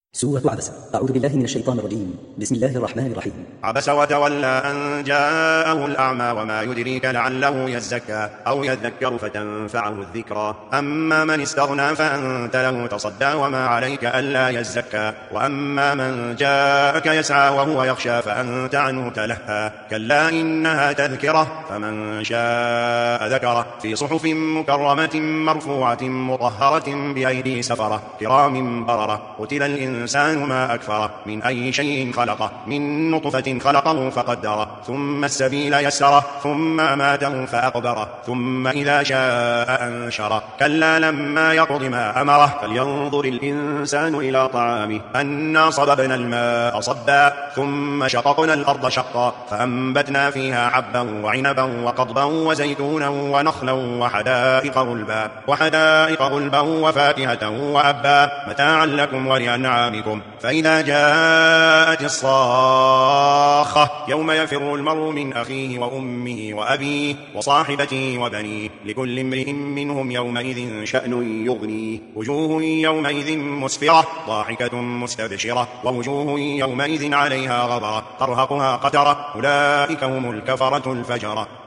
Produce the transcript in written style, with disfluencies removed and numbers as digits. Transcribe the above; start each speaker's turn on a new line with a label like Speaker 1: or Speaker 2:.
Speaker 1: سورة عبس. أعوذ بالله من الشيطان الرجيم. بسم الله الرحمن الرحيم.
Speaker 2: عبس وتولى أن جاءه الأعمى وما يدريك لعله يزكى أو يذكر فتنفعه الذكرى. أما من استغنى فأنت له تصدى وما عليك ألا يزكى. وأما من جاءك يسعى وهو يخشى فأنت عنه تلهى. كلا إنها تذكرة فمن شاء ذكره في صحف مكرمة مرفوعة مطهرة بأيدي سفرة كرام بررة. قتل الإنسان ما أكفره من أي شيء خلقه من نطفة خلقه فقدره ثم السبيل يسره ثم أماته فأقبره ثم إذا شاء أنشره. كلا لما يقض ما أمره. فلينظر الإنسان إلى طعامه أنا صببنا الماء صبا ثم شققنا الأرض شقا فأنبتنا فيها حبا وعنبا وقضبا وزيتونا ونخلا وحدائق غلبا وفاكهة وأبا متاعا لكم ولأنعامكم. فإذا جاءت الصاخة يوم يفر المرء من أخيه وأمه وأبيه وصاحبته وبنيه لكل امرئ منهم يومئذ شأن يغنيه. وجوه يومئذ مسفرة ضاحكة مستبشرة ووجوه يومئذ عليها غبرة ترهقها قترة أولئك هم الكفرة الفجرة.